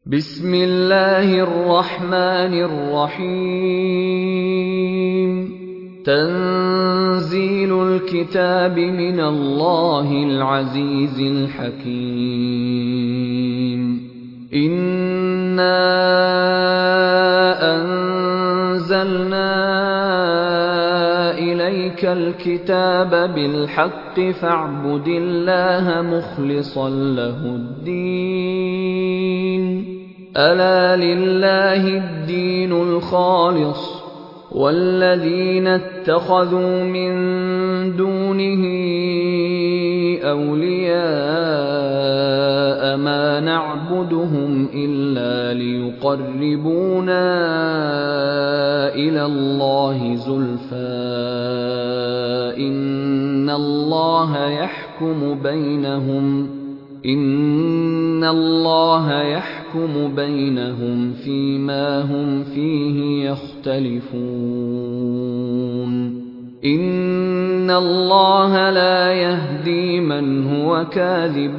بسم الله الرحمن الرحيم تنزيل الكتاب من الله العزيز الحكيم إنا أنزلنا إليك الكتاب بالحق فاعبد الله مخلصا له الدين ألا لله الدين الخالص والذين اتخذوا من دونه أولياء ما نعبدهم إلا ليقربونا إلى الله زلفى إن الله يحكم بينهم فيما هم فيه يختلفون إن الله لا يهدي من هو كاذب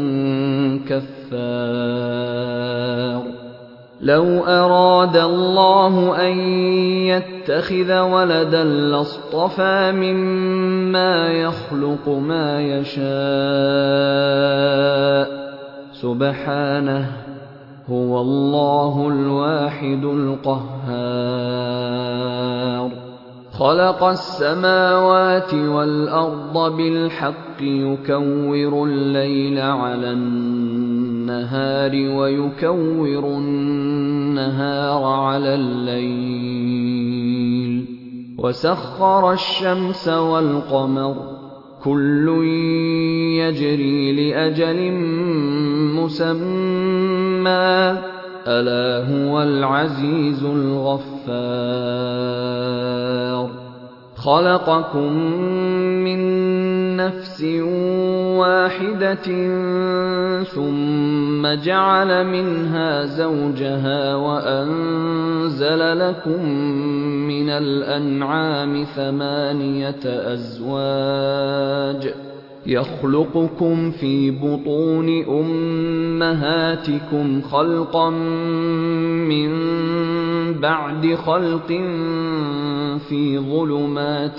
كفار لو أراد الله أن يتخذ ولدا لاصطفى مما يخلق ما يشاء سبحانه هو الله الواحد القهار خلق السماوات والأرض بالحق يكور الليل على النهار ويكور النهار على الليل وسخر الشمس والقمر كل يجري لأجل مسمى ألا هو العزيز الغفار خلقكم من نفس واحدة ثم جعل منها زوجها وأنزل لكم من الأنعام 8 أزواج يخلقكم في بطون أمهاتكم خلقا من بعد خلق في ظلمات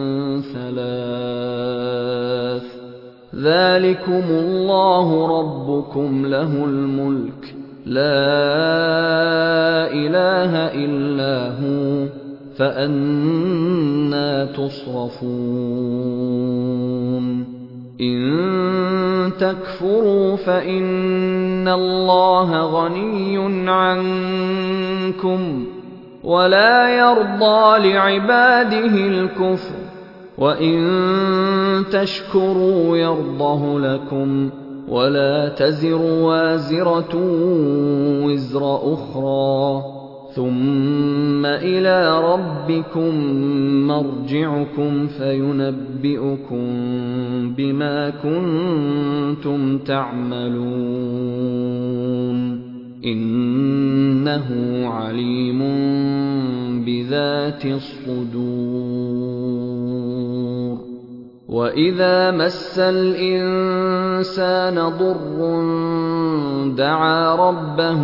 3 ذلكم الله ربكم له الملك لا إله إلا هو فأنى تصرفون إن تكفروا فإن الله غني عنكم ولا يرضى لعباده الكفر وإن تشكروا يرضه لكم ولا تزر وازرة وزر أخرى ثم إلى ربكم مرجعكم فينبئكم بما كنتم تعملون إنه عليم بذات الصدور وإذا مس الإنسان ضر دعا ربه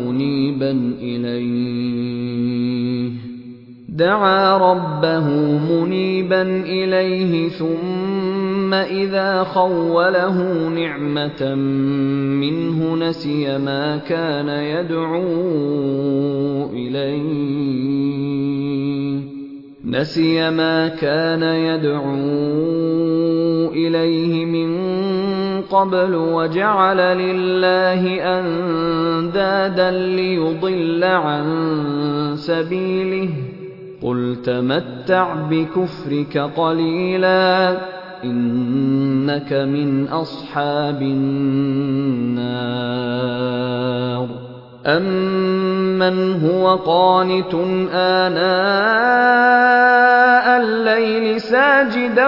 منيبا إليه ثم إذا خوله نعمة منه نسي ما كان يدعو إليه من قبل وجعل لله أندادا ليضل عن سبيله قل تمتع بكفرك قليلا إنك من أصحاب النار أمن هو قانت آناء الليل ساجدا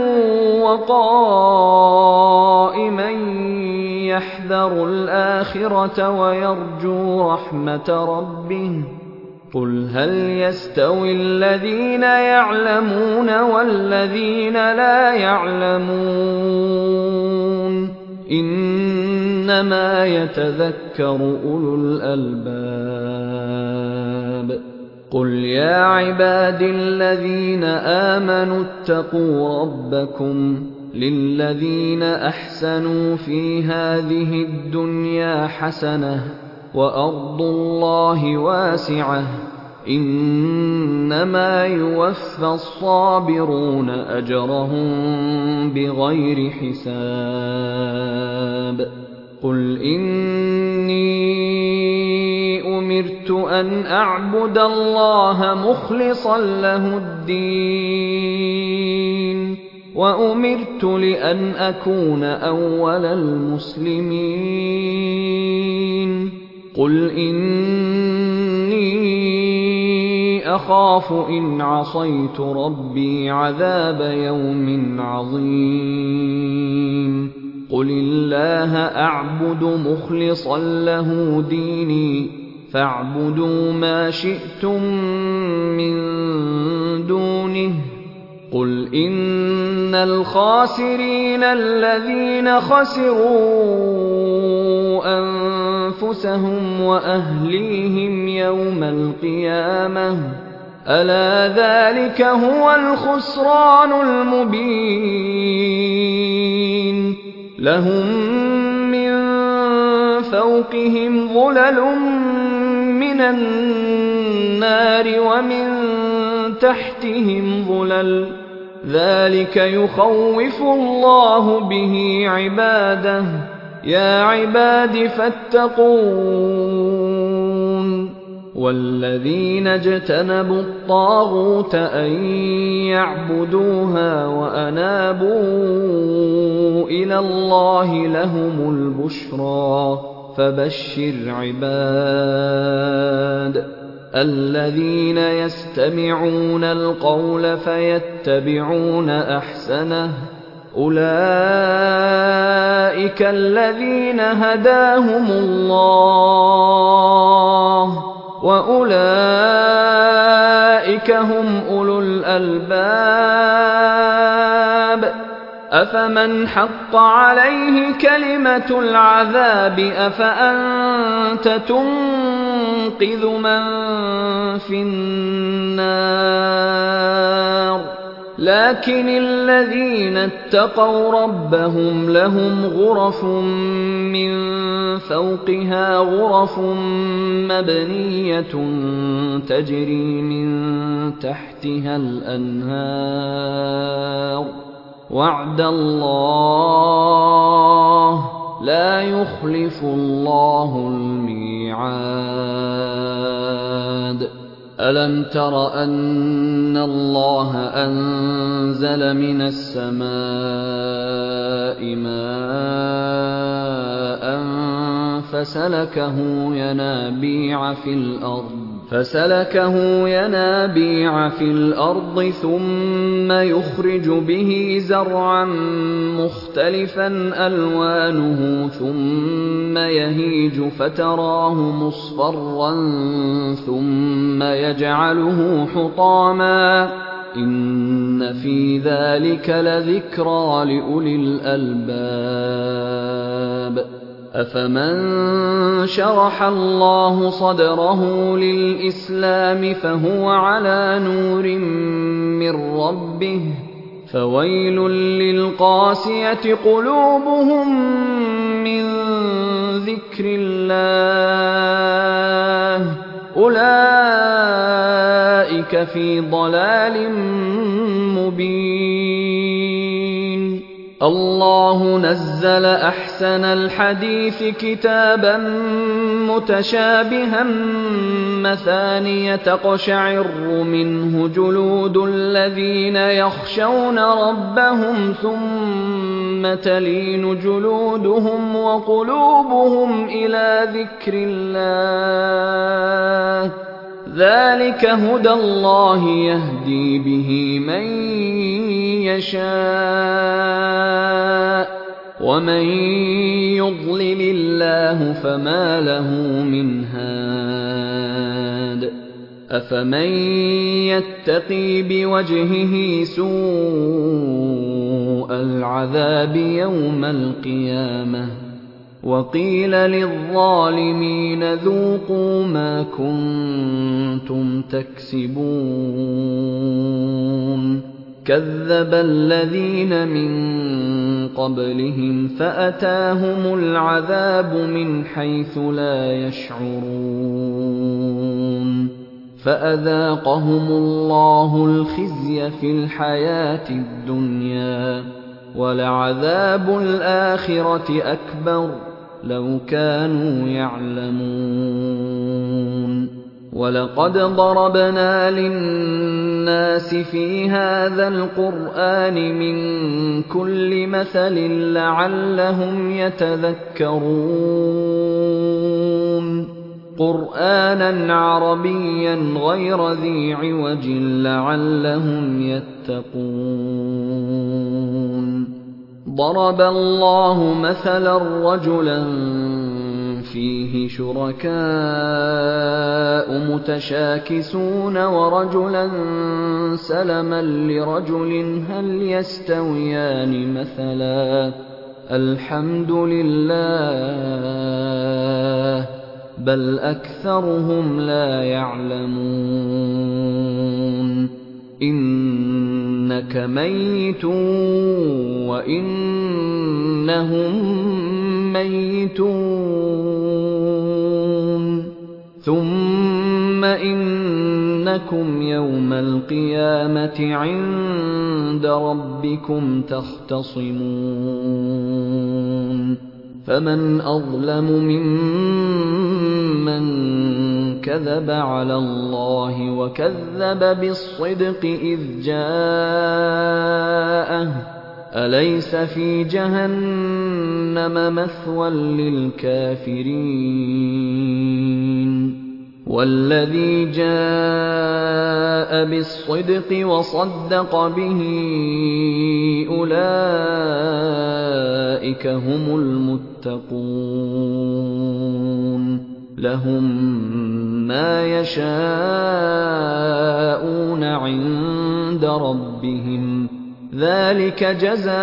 وقائما يحذر الآخرة ويرجو رحمة ربه قل هل يستوي الذين يعلمون والذين لا يعلمون إنما يتذكر أولو الألباب. قل يا عباد الذين آمنوا اتقوا ربكم للذين أحسنوا في هذه الدنيا حسنة وأرض الله واسعة إنما يوفى الصابرون أجرهم بغير حساب. قل إني أمرت أن أعبد الله مخلصا له الدين وأمرت لأن أكون أول المسلمين. قل إني أخاف إن عصيت ربي عذاب يوم عظيم. قل الله أعبد مخلصا له ديني فاعبدوا ما شئتم من دونه. قل إن الخاسرين الذين خسروا أنفسهم وأهليهم يوم القيامة ألا ذلك هو الخسران المبين. لهم من فوقهم ظلل من النار ومن تحتهم ظلل ذلك يخوف الله به عباده. يا عباد فاتقون. والذين اجتنبوا الطاغوت أن يعبدوها وأنابوا إلى الله لهم البشرى. فبشر عباد الذين يستمعون القول فيتبعون أحسنه أولئك الذين هداهم الله وأولئك هم أولو الألباب. أفمن حق عليه كلمة العذاب أفأنت تنقذ من في النار. لكن الذين اتقوا ربهم لهم غرف من فوقها غرف مبنية تجري من تحتها الأنهار وعد الله لا يخلف الله الميعاد. ألم تر أن الله أنزل من السماء ماء فسلكه ينابيع في الأرض ثم يخرج به زرعا مختلفا ألوانه ثم يهيج فتراه مصفرا ثم يجعله حطاما إن في ذلك لذكرى لأولي الألباب. أفمن شرح الله صدره للإسلام فهو على نور من ربه فويل للقاسية قلوبهم من ذكر الله أولئك في ضلال مبين. الله نزل أحسن الحديث كتابا متشابها مثانية تقشعر منه جلود الذين يخشون ربهم ثم تلين جلودهم وقلوبهم إلى ذكر الله ذلك هدى الله يهدي به من يشاء ومن يضلل الله فما له من هاد. أفمن يتقي بوجهه سوء العذاب يوم القيامة وقيل للظالمين ذوقوا ما كنتم تكسبون كذب الذين من قبلهم فأتاهم العذاب من حيث لا يشعرون فأذاقهم الله الخزي في الحياة الدنيا ولعذاب الآخرة أكبر لو كانوا يعلمون ولقد ضربنا للناس في هذا القرآن من كل مثل لعلهم يتذكرون قرآنا عربيا غير ذي عوج لعلهم يتقون ضرب الله مثلا رجلا فيه شركاء متشاكسون ورجلا سلما لرجل هل يستويان مثلا الحمد لله بل أكثرهم لا يعلمون إنك ميت وإنهم ميتون ثم إنكم يوم القيامة عند ربكم تختصمون فمن أظلم ممن كذب على الله وكذب بالصدق إذ جاءه أليس في جهنم مثوى للكافرين والذي جاء بالصدق وصدق به أولئك هم المتقون لهم ما يشاءون عند ربهم ذلك جزاء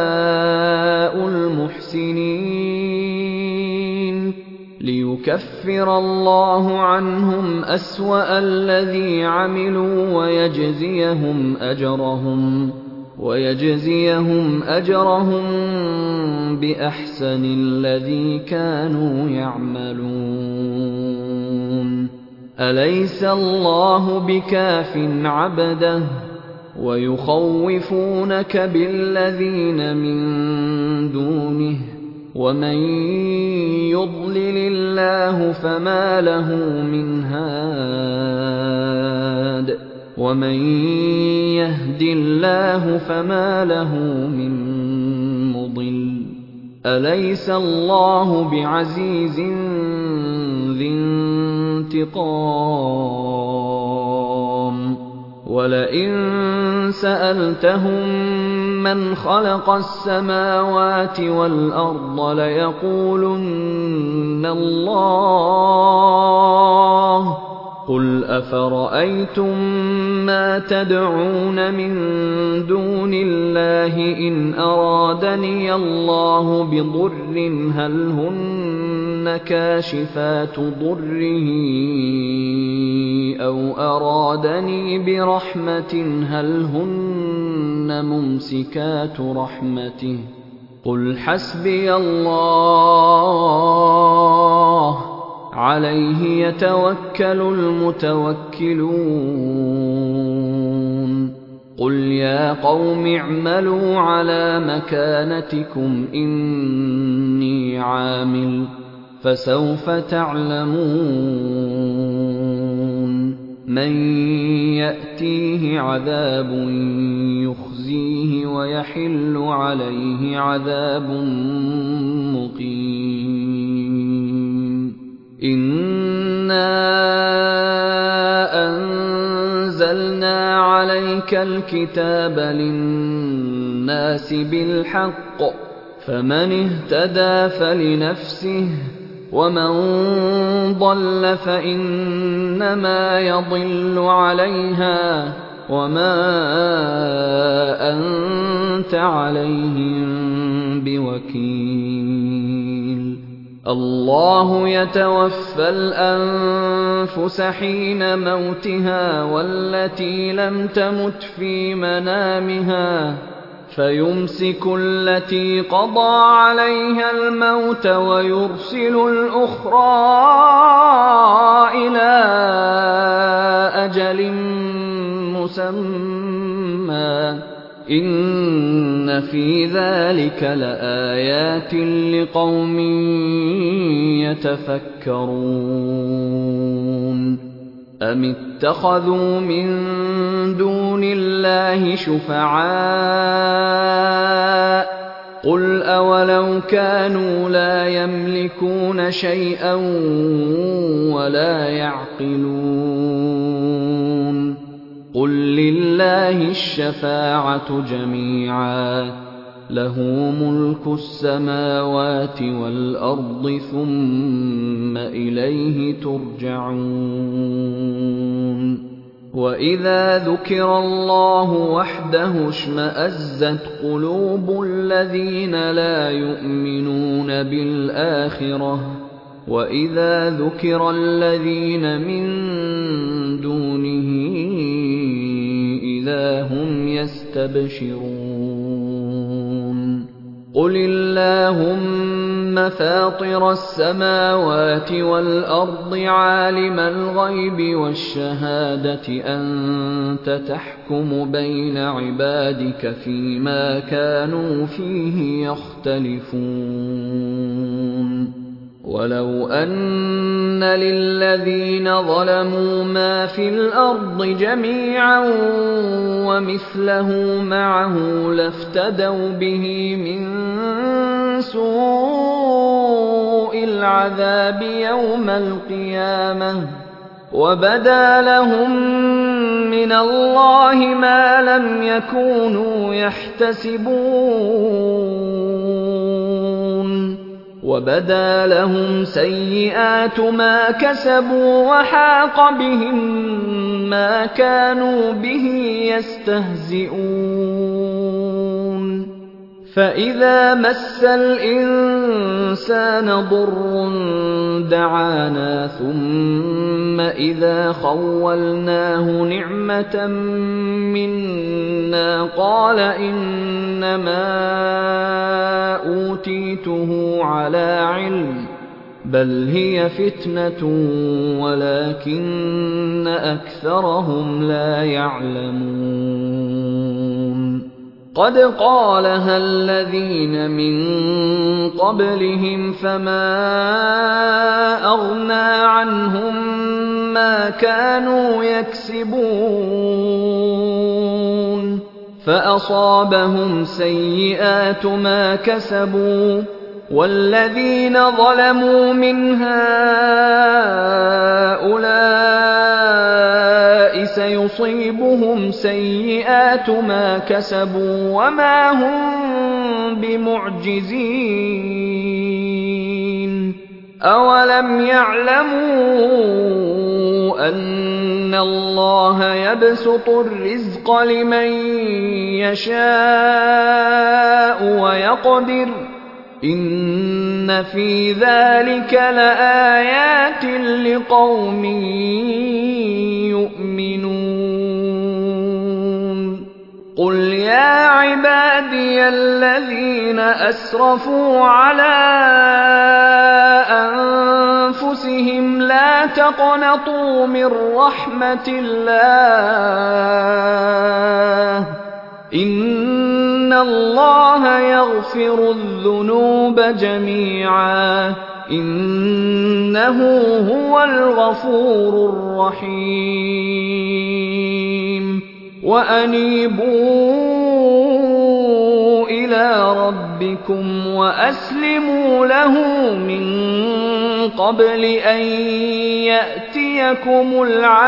المحسنين ليكفر الله عنهم أسوأ الذي عملوا ويجزيهم أجرهم بأحسن الذي كانوا يعملون أليس الله بكاف عبده ويخوفونك بالذين من دونه ومن يضلل الله فما له من هاد ومن يهد الله فما له من مضل أليس الله بعزيز ذي انتقام ولئن سألتهم من خلق السماوات والأرض ليقولن الله قل أفرأيتم ما تدعون من دون الله إن أرادني الله بضر هل هن كاشفات ضره أو أرادني برحمة هل هن ممسكات رحمته قل حسبي الله عليه يتوكل المتوكلون قل يا قوم اعملوا على مكانتكم إني عامل فسوف تعلمون من يأتيه عذاب يخزيه ويحل عليه عذاب مقيم إنا أنزلنا عليك الكتاب للناس بالحق فمن اهتدى فلنفسه ومن ضل فإنما يضل عليها وما أنت عليهم بوكيل الله يتوفى الأنفس حين موتها والتي لم تمت في منامها فيمسك التي قضى عليها الموت ويرسل الأخرى إلى أجل مسمى إن في ذلك لآيات لقوم يتفكرون أم اتخذوا من دون الله شفعاء قل أولو كانوا لا يملكون شيئا ولا يعقلون قل لله الشفاعة جميعا له ملك السماوات والأرض ثم إليه ترجعون وإذا ذكر الله وحده اشمأزت قلوب الذين لا يؤمنون بالآخرة وإذا ذكر الذين من دونه إذا هم يستبشرون قل اللهم فاطر السماوات والأرض عالم الغيب والشهادة أنت تحكم بين عبادك فيما كانوا فيه يختلفون ولو أن للذين ظلموا ما في الأرض جميعا ومثله معه لافتدوا به من سوء العذاب يوم القيامة وبدا لهم من الله ما لم يكونوا يحتسبون وبدا لهم سيئات ما كسبوا وحاق بهم ما كانوا به يستهزئون فإذا مس الإنسان ضر دعانا ثم إذا خولناه نعمة منا قال إنما أوتيته على علم بل هي فتنة ولكن أكثرهم لا يعلمون قد قالها الذين من قبلهم فما أغنى عنهم ما كانوا يكسبون فأصابهم سيئات ما كسبوا والذين ظلموا من هؤلاء سيصيبهم سيئات ما كسبوا وما هم بمعجزين أولم يعلموا أن الله يبسط الرزق لمن يشاء ويقدر إن في ذلك لآيات لقوم يؤمنون قل يا عبادي الذين أسرفوا على أنفسهم لا تقنطوا من رحمة الله إن الله يغفر الذنوب جميعا إنه هو الغفور الرحيم وأنيبوا إلى ربكم وأسلموا له من قبل أن يأتيكم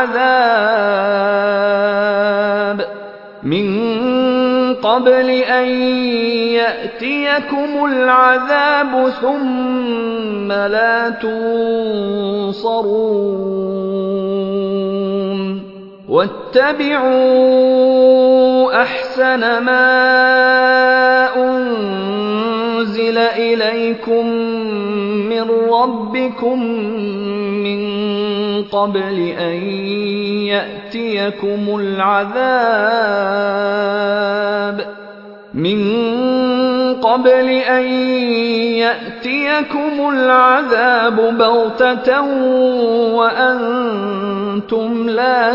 العذاب ثم لا تنصرون واتبعوا أحسن ما أنزل إليكم من من ربكم من قبل أن يأتيكم العذاب بغتة وأنتم لا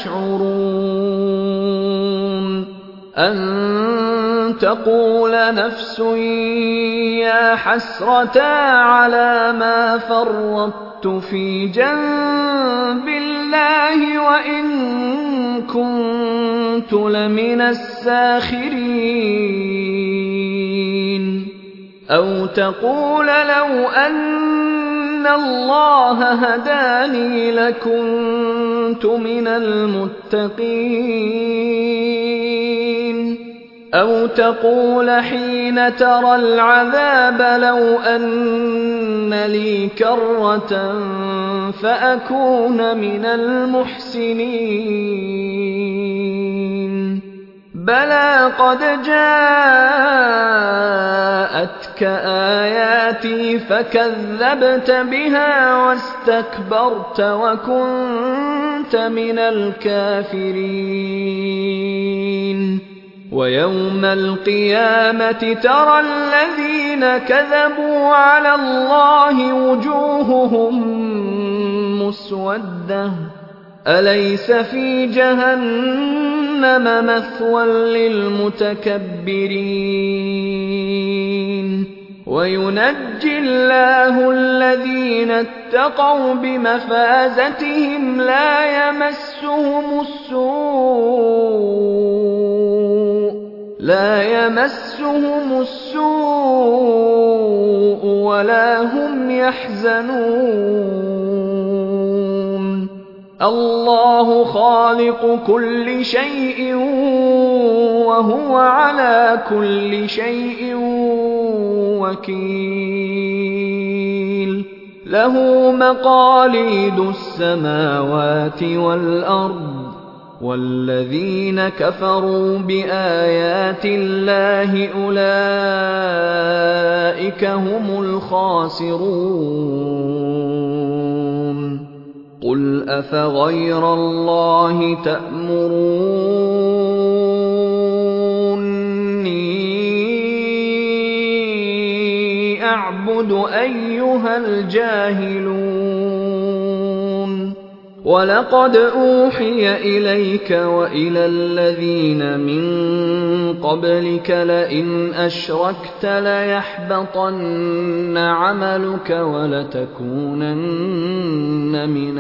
تشعرون أن تقول نفس يا حسرتا على ما فرطت في جنب الله وإن كنت لمن الساخرين أو تقول لو أن الله هداني لكنت من المتقين أو تقول حين ترى العذاب لو أن لي كرة فأكون من المحسنين بلى قد جاءتك آياتي فكذبت بها واستكبرت وكنت من الكافرين ويوم القيامة ترى الذين كذبوا على الله وجوههم مسودة أليس في جهنم مثوى للمتكبرين وينجي الله الذين اتقوا بمفازتهم لا يمسهم السوء ولا هم يحزنون الله خالق كل شيء وهو على كل شيء وكيل له مقاليد السماوات والأرض والذين كفروا بآيات الله أولئك هم الخاسرون قل أفغير الله تأمروني أعبد أيها الجاهلون ولقد أوحي إليك وإلى الذين من قبلك لئن أشركت ليحبطن عملك ولتكونن من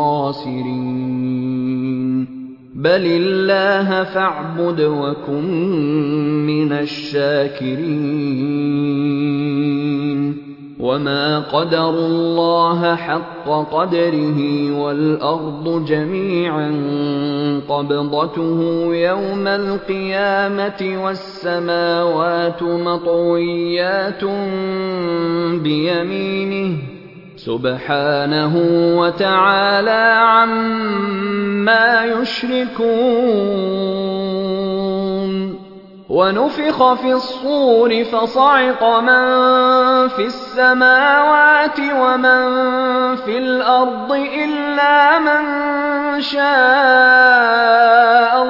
الخاسرين بل الله فاعبد وكن من الشاكرين وما قدروا الله حق قدره والأرض جميعا قبضته يوم القيامة والسماوات مطويات بيمينه سبحانه وتعالى عما يشركون ونفخ في الصور فصعق من في السماوات ومن في الأرض إلا من شاء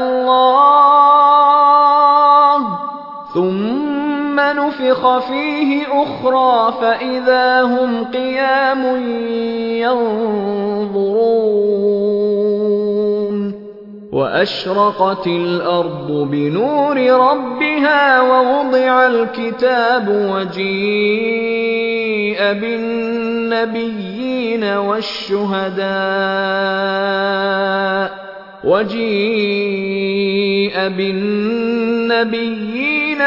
الله ثم نفخ فيه أخرى فإذا هم قيام ينظرون وأشرقت الأرض بنور ربها ووضع الكتاب وجيء بالنبيين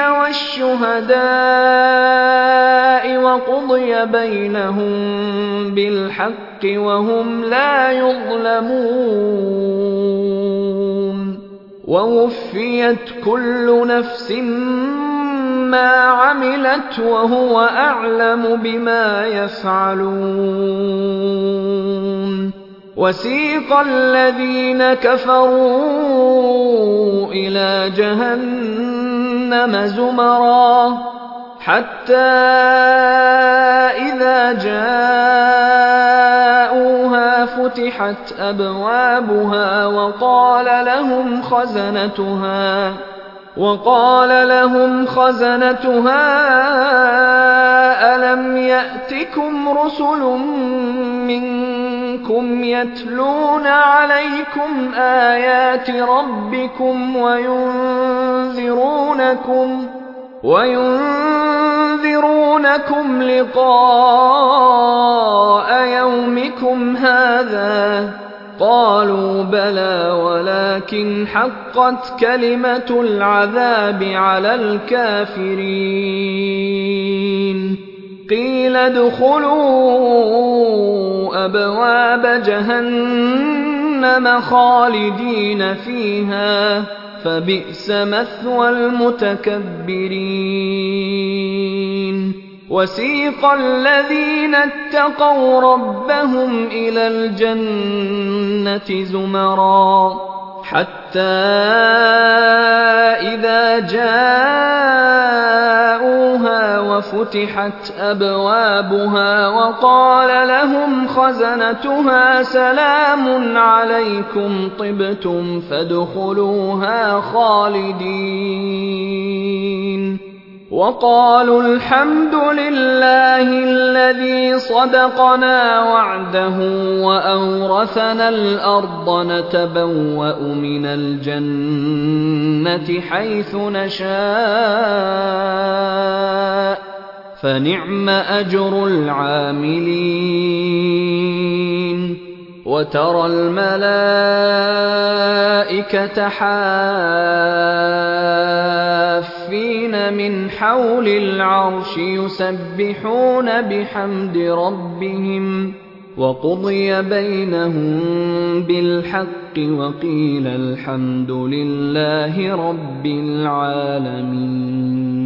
والشهداء وقضي بينهم بالحق وهم لا يظلمون ووفيت كل نفس ما عملت وهو أعلم بما يفعلون وسيق الذين كفروا إلى جهنم زمرا حتى إذا جاءوها فتحت أبوابها وقال لهم خزنتها ألم يأتكم رسل منكم يتلون عليكم آيات ربكم وينذرونكم لقاء يومكم هذا؟ قالوا بلى ولكن حقت كلمة العذاب على الكافرين. قيل ادخلوا أبواب جهنم خالدين فيها فبئس مثوى المتكبرين. وسيق الذين اتقوا ربهم إلى الجنة زمرا حتى إذا جاءوها وفتحت أبوابها وقال لهم خزنتها سلام عليكم طبتم فادخلوها خالدين. وقالوا الحمد لله الذي صدقنا وعده وأورثنا الأرض نتبوأ من الجنة حيث نشاء فنعم أجر العاملين. وترى الملائكة حافين من حول العرش يسبحون بحمد ربهم وقضي بينهم بالحق وقيل الحمد لله رب العالمين.